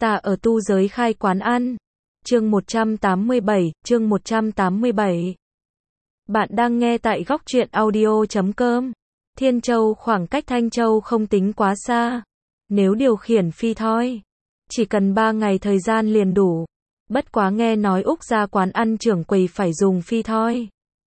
Ta ở tu giới khai quán ăn. Chương 187. Bạn đang nghe tại góc truyện audio.com. Thiên Châu khoảng cách Thanh Châu không tính quá xa. Nếu điều khiển phi thoi, chỉ cần 3 ngày thời gian liền đủ. Bất quá nghe nói Úc ra quán ăn trưởng quầy phải dùng phi thoi.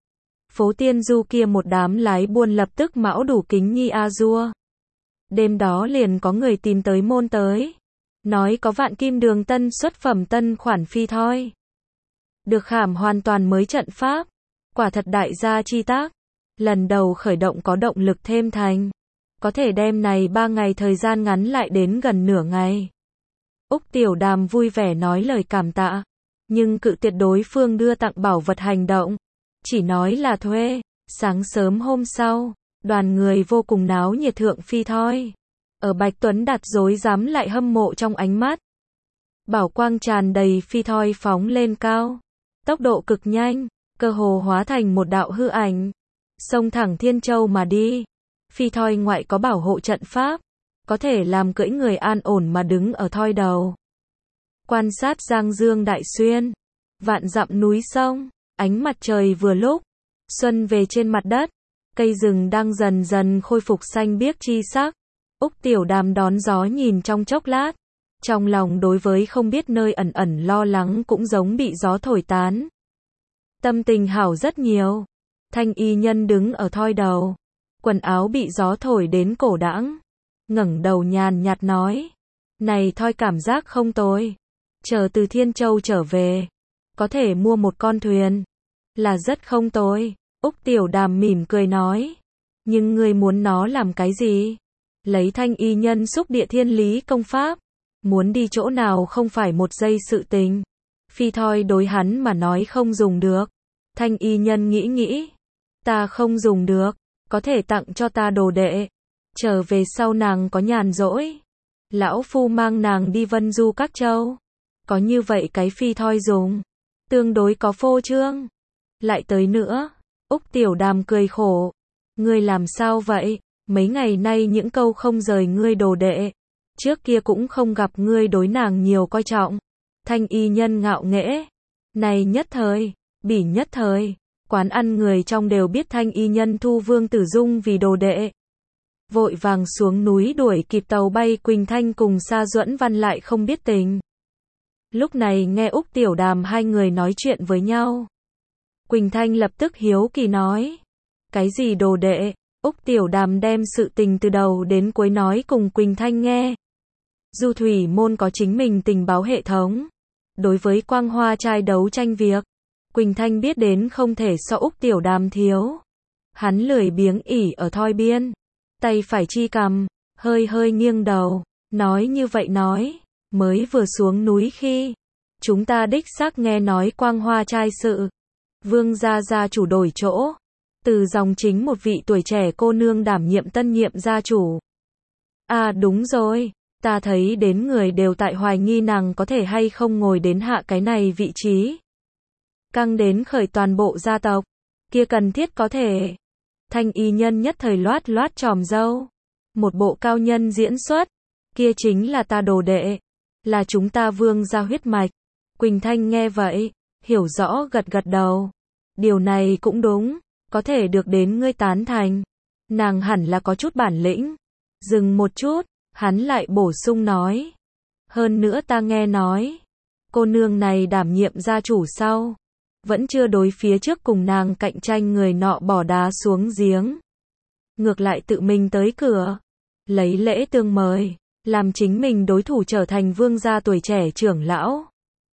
Phố Tiên Du kia một đám lái buôn lập tức mão đủ kính nhi a dua. Đêm đó liền có người tìm tới môn tới. Nói có vạn kim đường tân xuất phẩm tân khoản phi thoi. Được khảm hoàn toàn mới trận pháp. Quả thật đại gia chi tác. Lần đầu khởi động có động lực thêm thành. Có thể đem này 3 ngày thời gian ngắn lại đến gần nửa ngày. Úc Tiểu Đàm vui vẻ nói lời cảm tạ. Nhưng cự tuyệt đối phương đưa tặng bảo vật hành động. Chỉ nói là thuê. Sáng sớm hôm sau, đoàn người vô cùng náo nhiệt thượng phi thoi. Ở Bạch Tuấn Đạt rối rắm lại hâm mộ trong ánh mắt. Bảo quang tràn đầy phi thoi phóng lên cao. Tốc độ cực nhanh, cơ hồ hóa thành một đạo hư ảnh. Xông thẳng Thiên Châu mà đi. Phi thoi ngoại có bảo hộ trận pháp. Có thể làm cưỡi người an ổn mà đứng ở thoi đầu. Quan sát Giang Dương Đại Xuyên. Vạn dặm núi sông. Ánh mặt trời vừa lúc. Xuân về trên mặt đất. Cây rừng đang dần dần khôi phục xanh biếc chi sắc. Úc Tiểu Đàm đón gió nhìn trong chốc lát. Trong lòng đối với không biết nơi ẩn ẩn lo lắng cũng giống bị gió thổi tán. Tâm tình hảo rất nhiều. Thanh y nhân đứng ở thoi đầu. Quần áo bị gió thổi đến cổ đãng. Ngẩng đầu nhàn nhạt nói. Này thoi cảm giác không tồi. Chờ từ Thiên Châu trở về. Có thể mua một con thuyền. Là rất không tồi. Úc Tiểu Đàm mỉm cười nói. Nhưng ngươi muốn nó làm cái gì? Lấy thanh y nhân xúc địa thiên lý công pháp. Muốn đi chỗ nào không phải một giây sự tình. Phi thoi đối hắn mà nói không dùng được. Thanh y nhân nghĩ. Ta không dùng được. Có thể tặng cho ta đồ đệ. Trở về sau nàng có nhàn rỗi. Lão phu mang nàng đi vân du các châu. Có như vậy cái phi thoi dùng. Tương đối có phô trương. Lại tới nữa. Úc Tiểu Đàm cười khổ. Ngươi làm sao vậy? Mấy ngày nay những câu không rời ngươi đồ đệ. Trước kia cũng không gặp ngươi đối nàng nhiều coi trọng. Thanh y nhân ngạo nghễ. Này nhất thời, bỉ nhất thời. Quán ăn người trong đều biết thanh y nhân thu Vương Tử Dung vì đồ đệ. Vội vàng xuống núi đuổi kịp tàu bay Quỳnh Thanh cùng Sa Duẫn Văn lại không biết tình. Lúc này nghe Úc Tiểu Đàm hai người nói chuyện với nhau. Quỳnh Thanh lập tức hiếu kỳ nói. Cái gì đồ đệ? Úc Tiểu Đàm đem sự tình từ đầu đến cuối nói cùng Quỳnh Thanh nghe. Du thủy môn có chính mình tình báo hệ thống. Đối với quang hoa trai đấu tranh việc, Quỳnh Thanh biết đến không thể so Úc Tiểu Đàm thiếu. Hắn lười biếng ỉ ở thoi biên. Tay phải chi cầm, hơi nghiêng đầu. Nói như vậy nói, mới vừa xuống núi khi. Chúng ta đích xác nghe nói quang hoa trai sự. Vương gia chủ đổi chỗ. Từ dòng chính một vị tuổi trẻ cô nương đảm nhiệm tân nhiệm gia chủ. À đúng rồi, ta thấy đến người đều tại hoài nghi nàng có thể hay không ngồi đến hạ cái này vị trí. Căng đến khởi toàn bộ gia tộc, kia cần thiết có thể. Thanh y nhân nhất thời loát tròm râu. Một bộ cao nhân diễn xuất, kia chính là ta đồ đệ. Là chúng ta Vương gia huyết mạch. Quỳnh Thanh nghe vậy, hiểu rõ gật đầu. Điều này cũng đúng. Có thể được đến ngươi tán thành. Nàng hẳn là có chút bản lĩnh. Dừng một chút, hắn lại bổ sung nói. Hơn nữa ta nghe nói. Cô nương này đảm nhiệm gia chủ sau. Vẫn chưa đối phía trước cùng nàng cạnh tranh người nọ bỏ đá xuống giếng. Ngược lại tự mình tới cửa. Lấy lễ tương mời. Làm chính mình đối thủ trở thành vương gia tuổi trẻ trưởng lão.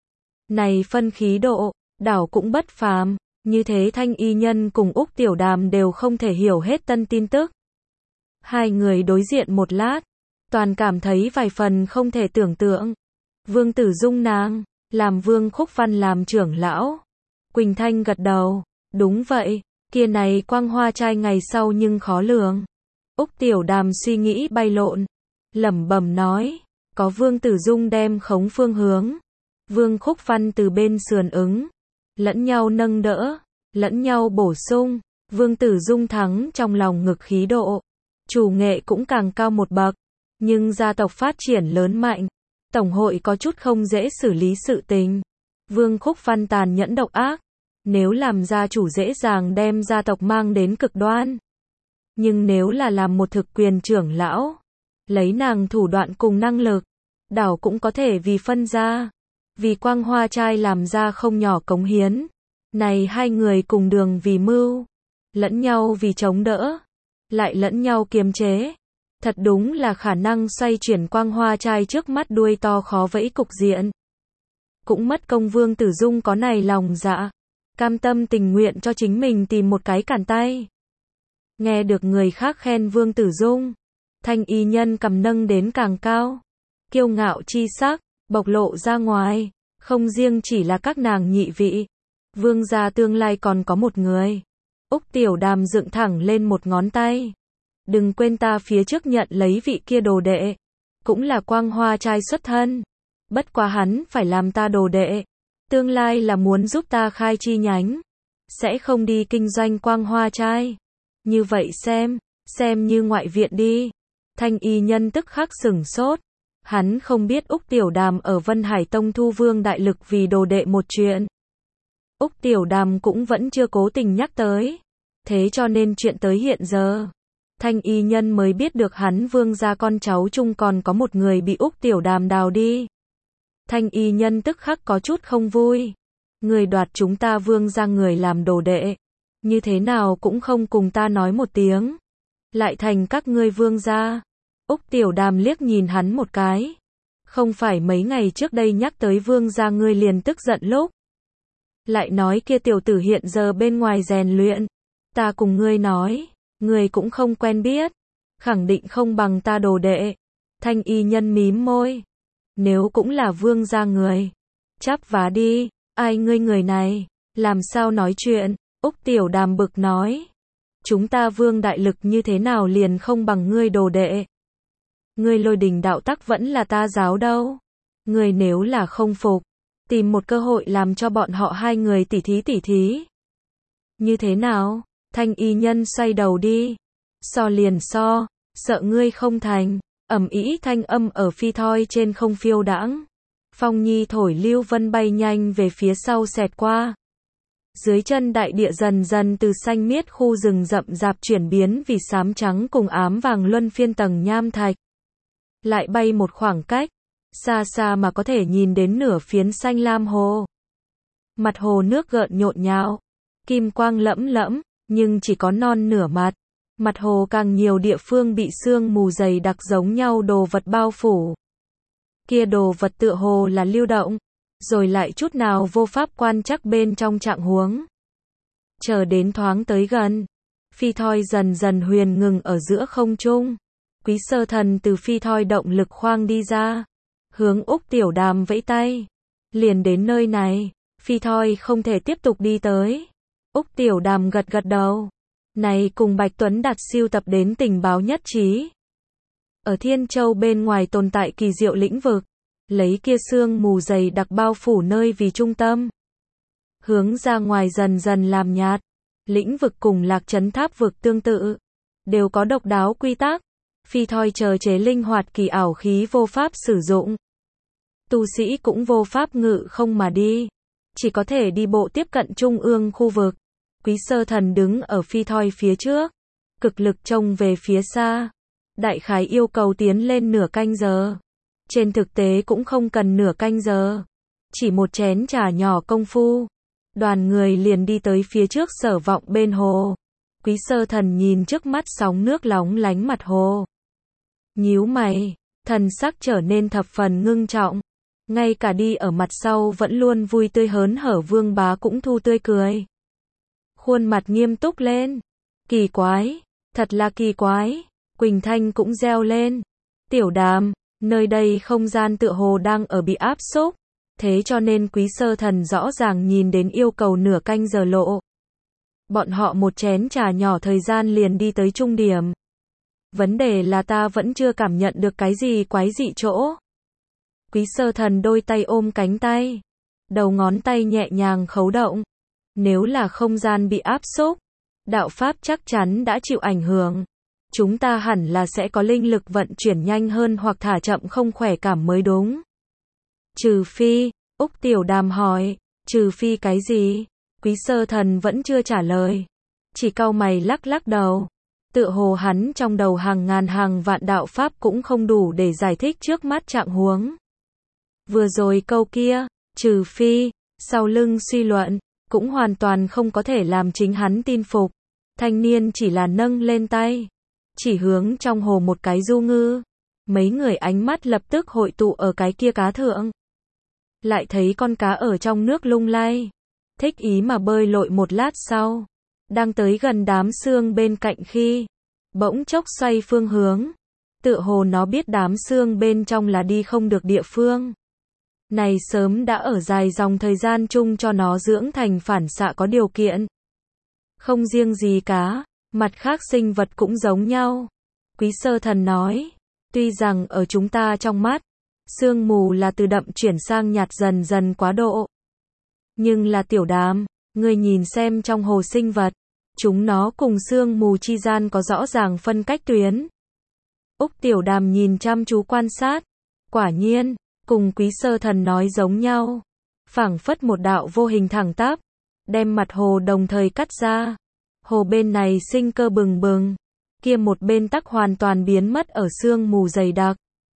Này phân khí độ, đảo cũng bất phàm. Như thế thanh y nhân cùng Úc Tiểu Đàm đều không thể hiểu hết tân tin tức. Hai người đối diện một lát. Toàn cảm thấy vài phần không thể tưởng tượng. Vương Tử Dung nàng, làm Vương Khúc Văn làm trưởng lão. Quỳnh Thanh gật đầu. Đúng vậy, kia này quang hoa trai ngày sau nhưng khó lường. Úc Tiểu Đàm suy nghĩ bay lộn. Lẩm bẩm nói. Có Vương Tử Dung đem khống phương hướng. Vương Khúc Văn từ bên sườn ứng. Lẫn nhau nâng đỡ, lẫn nhau bổ sung, Vương Tử Dung thắng trong lòng ngực khí độ. Chủ nghệ cũng càng cao một bậc, nhưng gia tộc phát triển lớn mạnh. Tổng hội có chút không dễ xử lý sự tình. Vương Khúc Văn tàn nhẫn độc ác, nếu làm gia chủ dễ dàng đem gia tộc mang đến cực đoan. Nhưng nếu là làm một thực quyền trưởng lão, lấy nàng thủ đoạn cùng năng lực, đảo cũng có thể vì phân gia, vì Quang Hoa trai làm ra không nhỏ cống hiến. Này hai người cùng đường vì mưu, lẫn nhau vì chống đỡ, lại lẫn nhau kiềm chế. Thật đúng là khả năng xoay chuyển Quang Hoa trai trước mắt đuôi to khó vẫy cục diện. Cũng mất công Vương Tử Dung có này lòng dạ, cam tâm tình nguyện cho chính mình tìm một cái cản tay. Nghe được người khác khen Vương Tử Dung, Thanh Y Nhân cầm nâng đến càng cao, kiêu ngạo chi sắc bộc lộ ra ngoài, không riêng chỉ là các nàng nhị vị, Vương gia tương lai còn có một người. Úc Tiểu Đàm dựng thẳng lên một ngón tay. Đừng quên ta phía trước nhận lấy vị kia đồ đệ, cũng là Quang Hoa trai xuất thân. Bất quá hắn phải làm ta đồ đệ, tương lai là muốn giúp ta khai chi nhánh, sẽ không đi kinh doanh Quang Hoa trai. Như vậy xem như ngoại viện đi. Thanh Y Nhân tức khắc sửng sốt. Hắn không biết Úc Tiểu Đàm ở Vân Hải Tông thu Vương Đại Lực vì đồ đệ một chuyện. Úc Tiểu Đàm cũng vẫn chưa cố tình nhắc tới. Thế cho nên chuyện tới hiện giờ, Thanh Y Nhân mới biết được hắn Vương gia con cháu chung còn có một người bị Úc Tiểu Đàm đào đi. Thanh Y Nhân tức khắc có chút không vui. Người đoạt chúng ta Vương gia người làm đồ đệ, như thế nào cũng không cùng ta nói một tiếng, lại thành các ngươi Vương gia. Úc Tiểu Đàm liếc nhìn hắn một cái. Không phải mấy ngày trước đây nhắc tới Vương gia ngươi liền tức giận lúc. Lại nói kia tiểu tử hiện giờ bên ngoài rèn luyện. Ta cùng ngươi nói, ngươi cũng không quen biết, khẳng định không bằng ta đồ đệ. Thanh Y Nhân mím môi. Nếu cũng là Vương gia người, chắp vá đi, ai ngươi người này, làm sao nói chuyện. Úc Tiểu Đàm bực nói. Chúng ta Vương Đại Lực như thế nào liền không bằng ngươi đồ đệ. Ngươi Lôi Đình đạo tắc vẫn là ta giáo đâu. Ngươi nếu là không phục, tìm một cơ hội làm cho bọn họ hai người tỉ thí. Như thế nào? Thanh Y Nhân xoay đầu đi. So liền so, sợ ngươi không thành. Ầm ĩ thanh âm ở phi thoi trên không phiêu đãng. Phong nhi thổi lưu vân bay nhanh về phía sau xẹt qua. Dưới chân đại địa dần dần từ xanh miết khu rừng rậm rạp chuyển biến vì xám trắng cùng ám vàng luân phiên tầng nham thạch. Lại bay một khoảng cách, xa xa mà có thể nhìn đến nửa phiến xanh lam hồ. Mặt hồ nước gợn nhộn nhạo, kim quang lẫm lẫm, nhưng chỉ có non nửa mặt. Mặt hồ càng nhiều địa phương bị sương mù dày đặc giống nhau đồ vật bao phủ. Kia đồ vật tựa hồ là lưu động, rồi lại chút nào vô pháp quan trắc bên trong trạng huống. Chờ đến thoáng tới gần, phi thoi dần dần huyền ngừng ở giữa không trung. Quý Sơ Thần từ phi thoi động lực khoang đi ra, hướng Úc Tiểu Đàm vẫy tay. Liền đến nơi này, phi thoi không thể tiếp tục đi tới. Úc Tiểu Đàm gật gật đầu. Này cùng Bạch Tuấn Đạt siêu tập đến tình báo nhất trí. Ở Thiên Châu bên ngoài tồn tại kỳ diệu lĩnh vực, lấy kia sương mù dày đặc bao phủ nơi vì trung tâm. Hướng ra ngoài dần dần làm nhạt. Lĩnh vực cùng Lạc Trấn Tháp vực tương tự, đều có độc đáo quy tắc. Phi thoi chờ chế linh hoạt kỳ ảo khí vô pháp sử dụng. Tu sĩ cũng vô pháp ngự không mà đi, chỉ có thể đi bộ tiếp cận trung ương khu vực. Quý Sơ Thần đứng ở phi thoi phía trước, cực lực trông về phía xa. Đại khái yêu cầu tiến lên nửa canh giờ. Trên thực tế cũng không cần nửa canh giờ, chỉ một chén trà nhỏ công phu, đoàn người liền đi tới phía trước Sở Vọng bên hồ. Quý Sơ Thần nhìn trước mắt sóng nước lóng lánh mặt hồ, nhíu mày, thần sắc trở nên thập phần ngưng trọng. Ngay cả đi ở mặt sau vẫn luôn vui tươi hớn hở Vương Bá cũng thu tươi cười, khuôn mặt nghiêm túc lên. Kỳ quái, thật là kỳ quái. Quỳnh Thanh cũng reo lên. Tiểu Đàm, nơi đây không gian tựa hồ đang ở bị áp xúc, thế cho nên Quý Sơ Thần rõ ràng nhìn đến yêu cầu nửa canh giờ lộ. Bọn họ một chén trà nhỏ thời gian liền đi tới trung điểm. Vấn đề là ta vẫn chưa cảm nhận được cái gì quái dị chỗ. Quý Sơ Thần đôi tay ôm cánh tay, đầu ngón tay nhẹ nhàng khấu động. Nếu là không gian bị áp xúc, đạo pháp chắc chắn đã chịu ảnh hưởng. Chúng ta hẳn là sẽ có linh lực vận chuyển nhanh hơn hoặc thả chậm không khỏe cảm mới đúng. Trừ phi, Úc Tiểu Đàm hỏi, trừ phi cái gì? Quý Sơ Thần vẫn chưa trả lời. Chỉ cau mày lắc lắc đầu. Tựa hồ hắn trong đầu hàng ngàn hàng vạn đạo pháp cũng không đủ để giải thích trước mắt trạng huống. Vừa rồi câu kia, trừ phi, sau lưng suy luận, cũng hoàn toàn không có thể làm chính hắn tin phục. Thanh niên chỉ là nâng lên tay, chỉ hướng trong hồ một cái du ngư. Mấy người ánh mắt lập tức hội tụ ở cái kia cá thượng. Lại thấy con cá ở trong nước lung lay, thích ý mà bơi lội một lát sau. Đang tới gần đám xương bên cạnh khi, bỗng chốc xoay phương hướng. Tựa hồ nó biết đám xương bên trong là đi không được địa phương. Này sớm đã ở dài dòng thời gian chung cho nó dưỡng thành phản xạ có điều kiện. Không riêng gì cá, mặt khác sinh vật cũng giống nhau. Quý Sơ Thần nói, tuy rằng ở chúng ta trong mắt, sương mù là từ đậm chuyển sang nhạt dần dần quá độ. Nhưng là Tiểu Đàm, ngươi nhìn xem trong hồ sinh vật, chúng nó cùng sương mù chi gian có rõ ràng phân cách tuyến. Úc Tiểu Đàm nhìn chăm chú quan sát, quả nhiên, cùng Quý Sơ Thần nói giống nhau. Phảng phất một đạo vô hình thẳng tắp, đem mặt hồ đồng thời cắt ra. Hồ bên này sinh cơ bừng bừng, kia một bên tắc hoàn toàn biến mất ở sương mù dày đặc.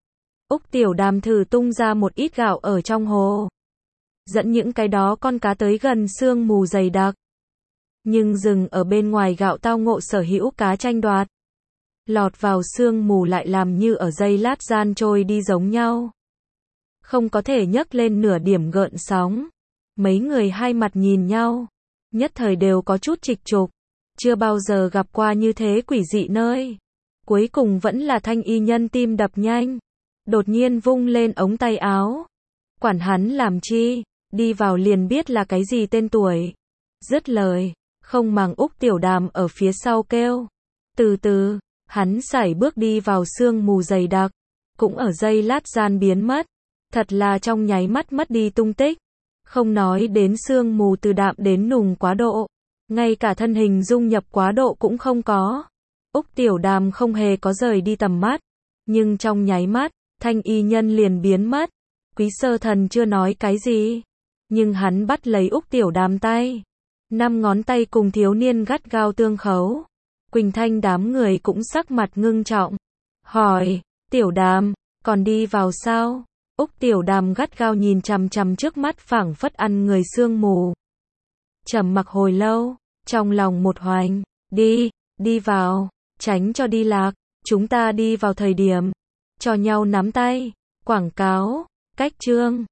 Úc Tiểu Đàm thử tung ra một ít gạo ở trong hồ, dẫn những cái đó con cá tới gần sương mù dày đặc. Nhưng rừng ở bên ngoài gạo tao ngộ sở hữu cá tranh đoạt. Lọt vào sương mù lại làm như ở giây lát gian trôi đi giống nhau. Không có thể nhấc lên nửa điểm gợn sóng. Mấy người hai mặt nhìn nhau, nhất thời đều có chút trịch trục. Chưa bao giờ gặp qua như thế quỷ dị nơi. Cuối cùng vẫn là Thanh Y Nhân tim đập nhanh. Đột nhiên vung lên ống tay áo. Quản hắn làm chi, đi vào liền biết là cái gì tên tuổi. Dứt lời, không màng Úc Tiểu Đàm ở phía sau kêu. Từ từ, hắn sải bước đi vào sương mù dày đặc. Cũng ở giây lát gian biến mất. Thật là trong nháy mắt mất đi tung tích. Không nói đến sương mù từ đạm đến nùng quá độ. Ngay cả thân hình dung nhập quá độ cũng không có. Úc Tiểu Đàm không hề có rời đi tầm mắt. Nhưng trong nháy mắt, Thanh Y Nhân liền biến mất. Quý Sơ Thần chưa nói cái gì. Nhưng hắn bắt lấy Úc Tiểu Đàm tay. 5 ngón tay cùng thiếu niên gắt gao tương khấu. Quỳnh Thanh đám người cũng sắc mặt ngưng trọng. Hỏi, Tiểu Đàm, còn đi vào sao? Úc Tiểu Đàm gắt gao nhìn chằm chằm trước mắt phảng phất ăn người sương mù. Trầm mặc hồi lâu, trong lòng một hoành, đi vào, tránh cho đi lạc, chúng ta đi vào thời điểm, cho nhau nắm tay, quảng cáo, cách chương.